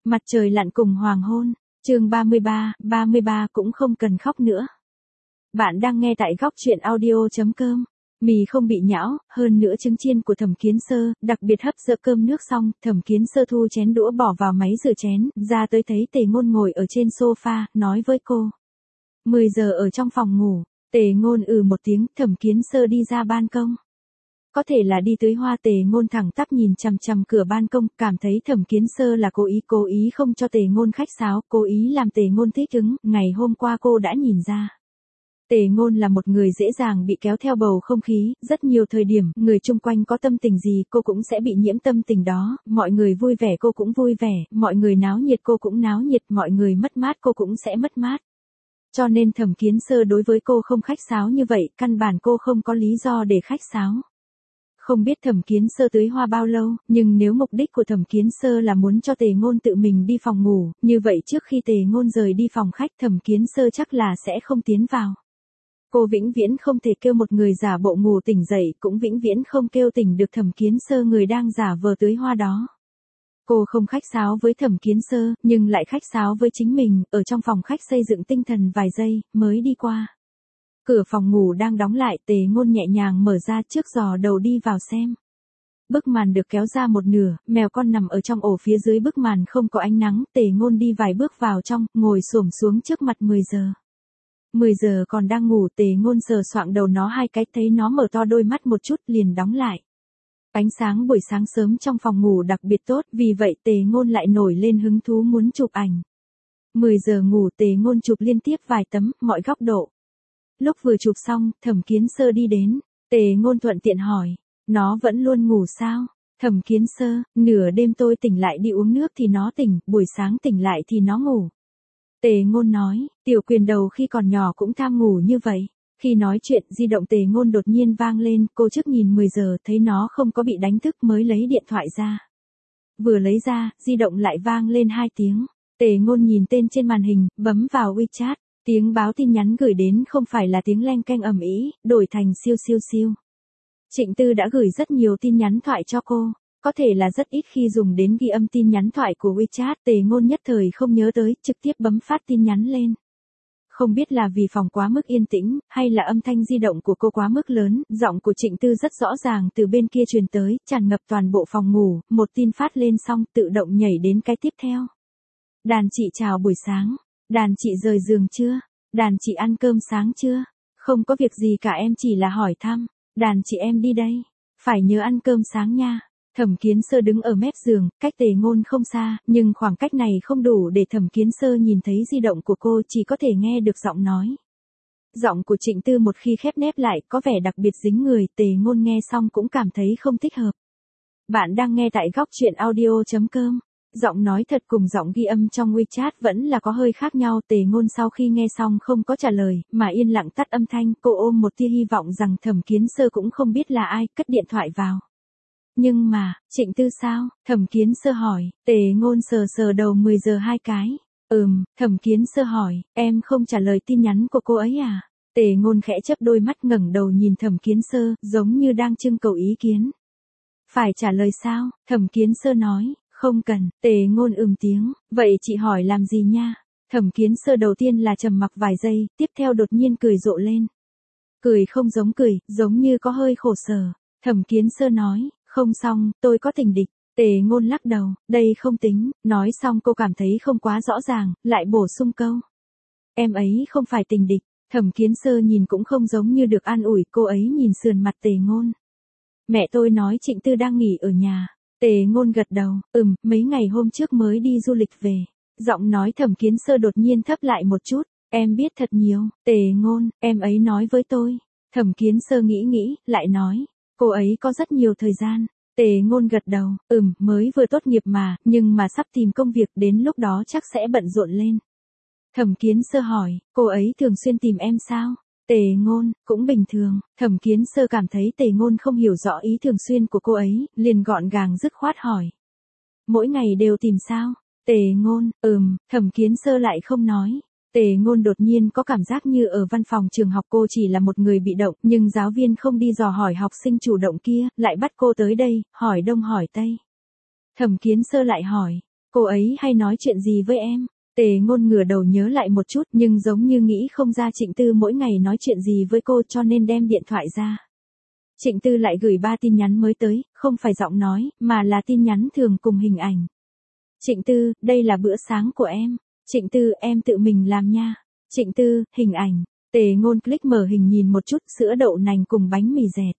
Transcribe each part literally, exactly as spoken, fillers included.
Mặt trời lặn cùng hoàng hôn, chương ba mươi ba, ba mươi ba cũng không cần khóc nữa. Bạn đang nghe tại góc truyện audio chấm com. Mì không bị nhão, hơn nữa trứng chiên của Thẩm Kiến Sơ, đặc biệt hấp dẫn. Cơm nước xong, Thẩm Kiến Sơ thu chén đũa bỏ vào máy rửa chén, ra tới thấy Tề Ngôn ngồi ở trên sofa, nói với cô. mười giờ ở trong phòng ngủ, Tề Ngôn ừ một tiếng, Thẩm Kiến Sơ đi ra ban công. Có thể là đi tới hoa. Tề Ngôn thẳng tắp nhìn chằm chằm cửa ban công, cảm thấy Thẩm Kiến Sơ là cố ý, cố ý không cho Tề Ngôn khách sáo, cố ý làm Tề Ngôn thích ứng, ngày hôm qua cô đã nhìn ra. Tề Ngôn là một người dễ dàng bị kéo theo bầu không khí, rất nhiều thời điểm, người chung quanh có tâm tình gì cô cũng sẽ bị nhiễm tâm tình đó, mọi người vui vẻ cô cũng vui vẻ, mọi người náo nhiệt cô cũng náo nhiệt, mọi người mất mát cô cũng sẽ mất mát. Cho nên Thẩm Kiến Sơ đối với cô không khách sáo như vậy, căn bản cô không có lý do để khách sáo. Không biết Thẩm Kiến Sơ tưới hoa bao lâu, nhưng nếu mục đích của Thẩm Kiến Sơ là muốn cho Tề Ngôn tự mình đi phòng ngủ, như vậy trước khi Tề Ngôn rời đi phòng khách Thẩm Kiến Sơ chắc là sẽ không tiến vào. Cô vĩnh viễn không thể kêu một người giả bộ ngủ tỉnh dậy, cũng vĩnh viễn không kêu tỉnh được Thẩm Kiến Sơ người đang giả vờ tưới hoa đó. Cô không khách sáo với Thẩm Kiến Sơ, nhưng lại khách sáo với chính mình, ở trong phòng khách xây dựng tinh thần vài giây, mới đi qua. Cửa phòng ngủ đang đóng lại, Tề Ngôn nhẹ nhàng mở ra trước giò đầu đi vào xem. Bức màn được kéo ra một nửa, mèo con nằm ở trong ổ phía dưới bức màn không có ánh nắng, Tề Ngôn đi vài bước vào trong, ngồi xổm xuống trước mặt mười giờ. mười giờ còn đang ngủ, Tề Ngôn sờ soạng đầu nó hai cái, thấy nó mở to đôi mắt một chút liền đóng lại. Ánh sáng buổi sáng sớm trong phòng ngủ đặc biệt tốt, vì vậy Tề Ngôn lại nổi lên hứng thú muốn chụp ảnh. mười giờ ngủ, Tề Ngôn chụp liên tiếp vài tấm, mọi góc độ. Lúc vừa chụp xong, Thẩm Kiến Sơ đi đến, Tề Ngôn thuận tiện hỏi, nó vẫn luôn ngủ sao? Thẩm Kiến Sơ, nửa đêm tôi tỉnh lại đi uống nước thì nó tỉnh, buổi sáng tỉnh lại thì nó ngủ. Tề Ngôn nói, Tiểu Quyền đầu khi còn nhỏ cũng tham ngủ như vậy. Khi nói chuyện, di động Tề Ngôn đột nhiên vang lên, cô trước nhìn mười giờ thấy nó không có bị đánh thức mới lấy điện thoại ra. Vừa lấy ra, di động lại vang lên hai tiếng. Tề Ngôn nhìn tên trên màn hình, bấm vào WeChat. Tiếng báo tin nhắn gửi đến không phải là tiếng leng keng ầm ĩ, đổi thành siêu siêu siêu. Trịnh Tư đã gửi rất nhiều tin nhắn thoại cho cô, có thể là rất ít khi dùng đến ghi âm tin nhắn thoại của WeChat. Tề Ngôn nhất thời không nhớ tới, trực tiếp bấm phát tin nhắn lên. Không biết là vì phòng quá mức yên tĩnh, hay là âm thanh di động của cô quá mức lớn, giọng của Trịnh Tư rất rõ ràng từ bên kia truyền tới, tràn ngập toàn bộ phòng ngủ, một tin phát lên xong tự động nhảy đến cái tiếp theo. Đàn chị chào buổi sáng. Đàn chị rời giường chưa? Đàn chị ăn cơm sáng chưa? Không có việc gì cả, em chỉ là hỏi thăm. Đàn chị em đi đây. Phải nhớ ăn cơm sáng nha. Thẩm Kiến Sơ đứng ở mép giường, cách Tề Ngôn không xa, nhưng khoảng cách này không đủ để Thẩm Kiến Sơ nhìn thấy di động của cô, chỉ có thể nghe được giọng nói. Giọng của Trịnh Tư một khi khép nép lại có vẻ đặc biệt dính người, Tề Ngôn nghe xong cũng cảm thấy không thích hợp. Bạn đang nghe tại góc truyện audio chấm com. Giọng nói thật cùng giọng ghi âm trong WeChat vẫn là có hơi khác nhau. Tề Ngôn sau khi nghe xong không có trả lời, mà yên lặng tắt âm thanh, cô ôm một tia hy vọng rằng Thẩm Kiến Sơ cũng không biết là ai, cất điện thoại vào. Nhưng mà, Trịnh Tư sao? Thẩm Kiến Sơ hỏi. Tề Ngôn sờ sờ đầu mười giờ hai cái. Ừm, Thẩm Kiến Sơ hỏi, em không trả lời tin nhắn của cô ấy à? Tề Ngôn khẽ chớp đôi mắt ngẩng đầu nhìn Thẩm Kiến Sơ, giống như đang trưng cầu ý kiến. Phải trả lời sao? Thẩm Kiến Sơ nói. Không cần. Tề Ngôn ừm tiếng, vậy chị hỏi làm gì nha? Thẩm Kiến Sơ đầu tiên là trầm mặc vài giây, tiếp theo đột nhiên cười rộ lên. Cười không giống cười, giống như có hơi khổ sở. Thẩm Kiến Sơ nói, không xong, tôi có tình địch. Tề Ngôn lắc đầu, đây không tính. Nói xong cô cảm thấy không quá rõ ràng, lại bổ sung câu. Em ấy không phải tình địch. Thẩm Kiến Sơ nhìn cũng không giống như được an ủi, cô ấy nhìn sườn mặt Tề Ngôn. Mẹ tôi nói Trịnh Tư đang nghỉ ở nhà. Tề Ngôn gật đầu, ừm, mấy ngày hôm trước mới đi du lịch về. Giọng nói Thẩm Kiến Sơ đột nhiên thấp lại một chút, em biết thật nhiều. Tề Ngôn, em ấy nói với tôi. Thẩm Kiến Sơ nghĩ nghĩ, lại nói, cô ấy có rất nhiều thời gian. Tề Ngôn gật đầu, ừm, mới vừa tốt nghiệp mà, nhưng mà sắp tìm công việc, đến lúc đó chắc sẽ bận rộn lên. Thẩm Kiến Sơ hỏi, cô ấy thường xuyên tìm em sao? Tề Ngôn, cũng bình thường. Thẩm Kiến Sơ cảm thấy Tề Ngôn không hiểu rõ ý thường xuyên của cô ấy, liền gọn gàng dứt khoát hỏi. Mỗi ngày đều tìm sao? Tề Ngôn, ừm, Thẩm Kiến Sơ lại không nói. Tề Ngôn đột nhiên có cảm giác như ở văn phòng trường học cô chỉ là một người bị động, nhưng giáo viên không đi dò hỏi học sinh chủ động kia, lại bắt cô tới đây, hỏi đông hỏi tây. Thẩm Kiến Sơ lại hỏi, Cô ấy hay nói chuyện gì với em? Tề Ngôn ngửa đầu nhớ lại một chút nhưng giống như nghĩ không ra Trịnh Tư mỗi ngày nói chuyện gì với cô cho nên đem điện thoại ra. Trịnh Tư lại gửi ba tin nhắn mới tới, không phải giọng nói, mà là tin nhắn thường cùng hình ảnh. Trịnh Tư, đây là bữa sáng của em. Trịnh Tư, em tự mình làm nha. Trịnh Tư, hình ảnh. Tề Ngôn click mở hình nhìn một chút, sữa đậu nành cùng bánh mì dẹt.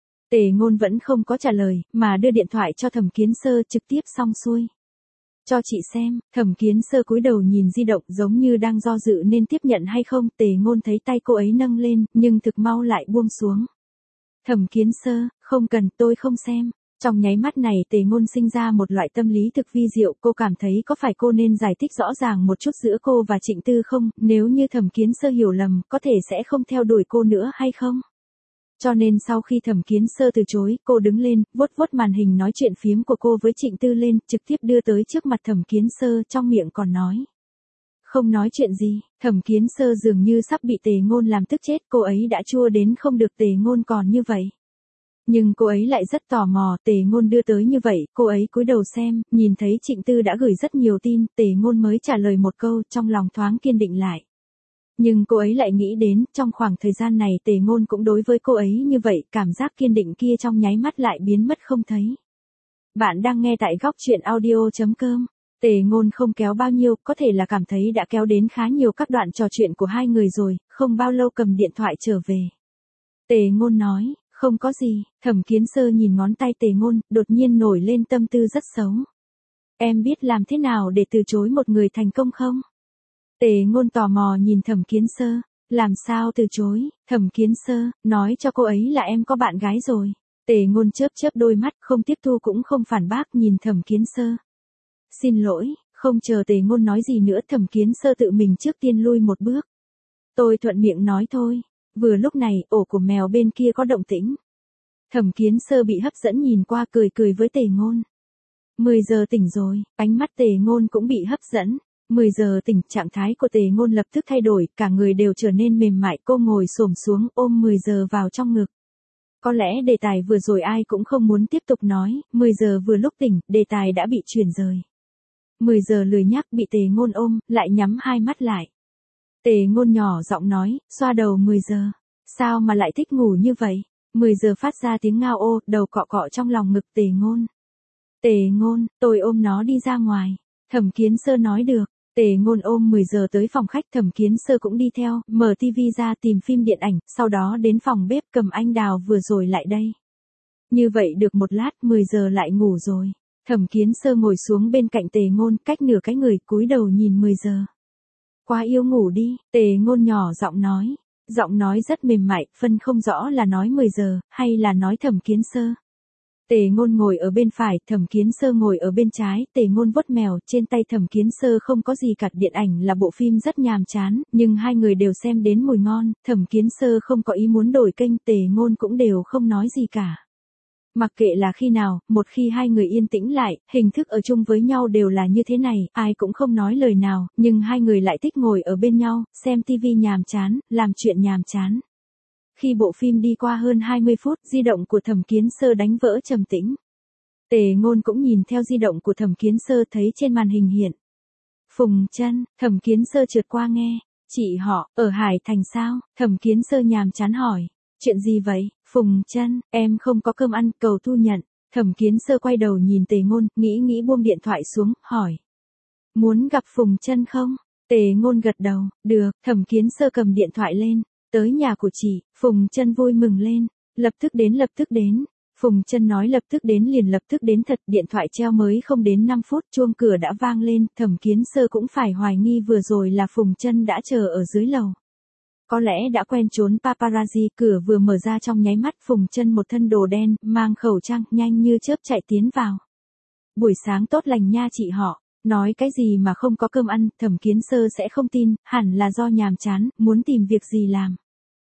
Tề Ngôn vẫn không có trả lời, mà đưa điện thoại cho Thẩm Kiến Sơ trực tiếp xong xuôi. Cho chị xem. Thẩm Kiến Sơ cúi đầu nhìn di động giống như đang do dự nên tiếp nhận hay không. Tề Ngôn thấy tay cô ấy nâng lên, nhưng thực mau lại buông xuống. Thẩm Kiến Sơ, không cần, tôi không xem. Trong nháy mắt này Tề Ngôn sinh ra một loại tâm lý thực vi diệu, cô cảm thấy có phải cô nên giải thích rõ ràng một chút giữa cô và Trịnh Tư không, nếu như Thẩm Kiến Sơ hiểu lầm, có thể sẽ không theo đuổi cô nữa hay không? Cho nên sau khi Thẩm Kiến Sơ từ chối, cô đứng lên, vuốt vuốt màn hình nói chuyện phiếm của cô với Trịnh Tư lên, trực tiếp đưa tới trước mặt Thẩm Kiến Sơ, trong miệng còn nói. Không nói chuyện gì, Thẩm Kiến Sơ dường như sắp bị Tề Ngôn làm tức chết, cô ấy đã chua đến không được Tề Ngôn còn như vậy. Nhưng cô ấy lại rất tò mò, Tề Ngôn đưa tới như vậy, cô ấy cúi đầu xem, nhìn thấy Trịnh Tư đã gửi rất nhiều tin, Tề Ngôn mới trả lời một câu, trong lòng thoáng kiên định lại. Nhưng cô ấy lại nghĩ đến, trong khoảng thời gian này Tề Ngôn cũng đối với cô ấy như vậy, cảm giác kiên định kia trong nháy mắt lại biến mất không thấy. Bạn đang nghe tại góc truyện audio chấm com. Tề Ngôn không kéo bao nhiêu, có thể là cảm thấy đã kéo đến khá nhiều các đoạn trò chuyện của hai người rồi, không bao lâu cầm điện thoại trở về. Tề Ngôn nói, không có gì. Thẩm Kiến Sơ nhìn ngón tay Tề Ngôn, đột nhiên nổi lên tâm tư rất xấu. Em biết làm thế nào để từ chối một người thành công không? Tề Ngôn tò mò nhìn Thẩm Kiến Sơ, làm sao từ chối? Thẩm Kiến Sơ, nói cho cô ấy là em có bạn gái rồi. Tề Ngôn chớp chớp đôi mắt, không tiếp thu cũng không phản bác nhìn Thẩm Kiến Sơ. Xin lỗi, không chờ Tề Ngôn nói gì nữa Thẩm Kiến Sơ tự mình trước tiên lui một bước. Tôi thuận miệng nói thôi. Vừa lúc này, ổ của mèo bên kia có động tĩnh. Thẩm Kiến Sơ bị hấp dẫn nhìn qua cười cười với Tề Ngôn. mười giờ tỉnh rồi, ánh mắt Tề Ngôn cũng bị hấp dẫn. mười giờ tỉnh, trạng thái của Tề Ngôn lập tức thay đổi, cả người đều trở nên mềm mại, cô ngồi xổm xuống ôm mười giờ vào trong ngực. Có lẽ đề tài vừa rồi ai cũng không muốn tiếp tục nói, mười giờ vừa lúc tỉnh, đề tài đã bị chuyển rời. mười giờ lười nhác bị Tề Ngôn ôm, lại nhắm hai mắt lại. Tề Ngôn nhỏ giọng nói, xoa đầu mười giờ. Sao mà lại thích ngủ như vậy? mười giờ phát ra tiếng ngao ô, đầu cọ cọ trong lòng ngực Tề Ngôn. Tề Ngôn, tôi ôm nó đi ra ngoài. Thẩm Kiến Sơ nói được. Tề Ngôn ôm mười giờ tới phòng khách, Thẩm Kiến Sơ cũng đi theo, mở tivi ra tìm phim điện ảnh, sau đó đến phòng bếp cầm anh đào vừa rồi lại đây. Như vậy được một lát, mười giờ lại ngủ rồi. Thẩm Kiến Sơ ngồi xuống bên cạnh Tề Ngôn, cách nửa cái người, cúi đầu nhìn mười giờ. Quá yêu ngủ đi, Tề Ngôn nhỏ giọng nói. Giọng nói rất mềm mại, phân không rõ là nói mười giờ, hay là nói Thẩm Kiến Sơ. Tề Ngôn ngồi ở bên phải, Thẩm Kiến Sơ ngồi ở bên trái, Tề Ngôn vuốt mèo, trên tay Thẩm Kiến Sơ không có gì cả, điện ảnh là bộ phim rất nhàm chán, nhưng hai người đều xem đến mùi ngon, Thẩm Kiến Sơ không có ý muốn đổi kênh, Tề Ngôn cũng đều không nói gì cả. Mặc kệ là khi nào, một khi hai người yên tĩnh lại, hình thức ở chung với nhau đều là như thế này, ai cũng không nói lời nào, nhưng hai người lại thích ngồi ở bên nhau, xem tivi nhàm chán, làm chuyện nhàm chán. Khi bộ phim đi qua hơn hai mươi phút, di động của Thẩm Kiến Sơ đánh vỡ trầm tĩnh. Tề Ngôn cũng nhìn theo di động của Thẩm Kiến Sơ thấy trên màn hình hiện. Phùng Chân, Thẩm Kiến Sơ trượt qua nghe. Chị họ, ở Hải Thành sao? Thẩm Kiến Sơ nhàm chán hỏi. Chuyện gì vậy? Phùng Chân, em không có cơm ăn, cầu thu nhận. Thẩm Kiến Sơ quay đầu nhìn Tề Ngôn, nghĩ nghĩ buông điện thoại xuống, hỏi. Muốn gặp Phùng Chân không? Tề Ngôn gật đầu, được. Thẩm Kiến Sơ cầm điện thoại lên. Tới nhà của chị, Phùng Chân vui mừng lên. Lập tức đến lập tức đến. Phùng Chân nói lập tức đến liền lập tức đến thật, điện thoại treo mới không đến năm phút, chuông cửa đã vang lên, Thẩm Kiến Sơ cũng phải hoài nghi vừa rồi là Phùng Chân đã chờ ở dưới lầu. Có lẽ đã quen trốn paparazzi, cửa vừa mở ra trong nháy mắt, Phùng Chân một thân đồ đen, mang khẩu trang, nhanh như chớp chạy tiến vào. Buổi sáng tốt lành nha chị họ, nói cái gì mà không có cơm ăn, Thẩm Kiến Sơ sẽ không tin, hẳn là do nhàm chán, muốn tìm việc gì làm.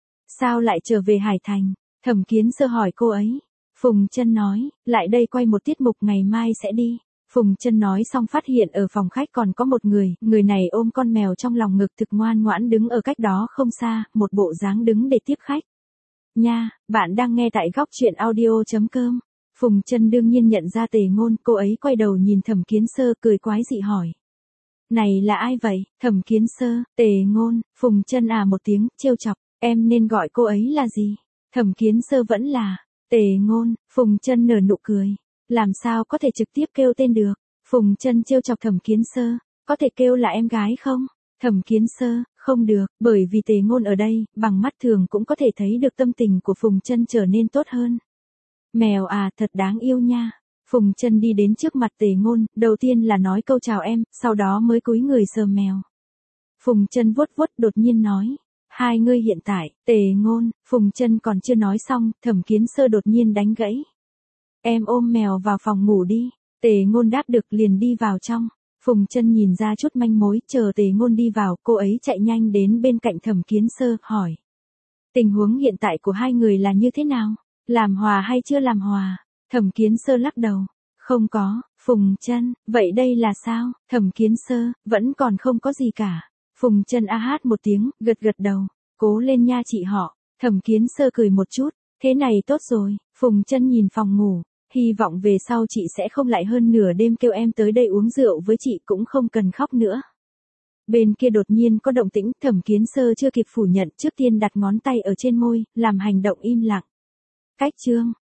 Sao lại trở về Hải Thành? Thẩm Kiến Sơ hỏi cô ấy. Phùng Chân nói, lại đây quay một tiết mục ngày mai sẽ đi. Phùng Chân nói xong phát hiện ở phòng khách còn có một người, người này ôm con mèo trong lòng ngực thực ngoan ngoãn đứng ở cách đó không xa, một bộ dáng đứng để tiếp khách. Nha, bạn đang nghe tại góc truyện audio chấm com. Phùng Chân đương nhiên nhận ra Tề Ngôn, cô ấy quay đầu nhìn Thẩm Kiến Sơ cười quái dị hỏi. Này là ai vậy? Thẩm Kiến Sơ, Tề Ngôn, Phùng Chân à một tiếng, trêu chọc, em nên gọi cô ấy là gì? Thẩm Kiến Sơ vẫn là, Tề Ngôn, Phùng Chân nở nụ cười. Làm sao có thể trực tiếp kêu tên được? Phùng Chân trêu chọc Thẩm Kiến Sơ, có thể kêu là em gái không? Thẩm Kiến Sơ, không được, bởi vì Tề Ngôn ở đây, bằng mắt thường cũng có thể thấy được tâm tình của Phùng Chân trở nên tốt hơn. Mèo à, thật đáng yêu nha. Phùng Chân đi đến trước mặt Tề Ngôn, đầu tiên là nói câu chào em, sau đó mới cúi người sờ mèo. Phùng Chân vuốt vuốt đột nhiên nói, hai ngươi hiện tại, Tề Ngôn, Phùng Chân còn chưa nói xong, Thẩm Kiến Sơ đột nhiên đánh gãy. Em ôm mèo vào phòng ngủ đi. Tề Ngôn đáp được liền đi vào trong. Phùng Chân nhìn ra chút manh mối, chờ Tề Ngôn đi vào, cô ấy chạy nhanh đến bên cạnh Thẩm Kiến Sơ, hỏi. Tình huống hiện tại của hai người là như thế nào? Làm hòa hay chưa làm hòa? Thẩm Kiến Sơ lắc đầu. Không có. Phùng Chân, vậy đây là sao? Thẩm Kiến Sơ, vẫn còn không có gì cả. Phùng Chân a hát một tiếng, gật gật đầu. Cố lên nha chị họ. Thẩm Kiến Sơ cười một chút. Thế này tốt rồi. Phùng Chân nhìn phòng ngủ. Hy vọng về sau chị sẽ không lại hơn nửa đêm kêu em tới đây uống rượu với chị, cũng không cần khóc nữa. Bên kia đột nhiên có động tĩnh, Thẩm Kiến Sơ chưa kịp phủ nhận, trước tiên đặt ngón tay ở trên môi, làm hành động im lặng. Cách chương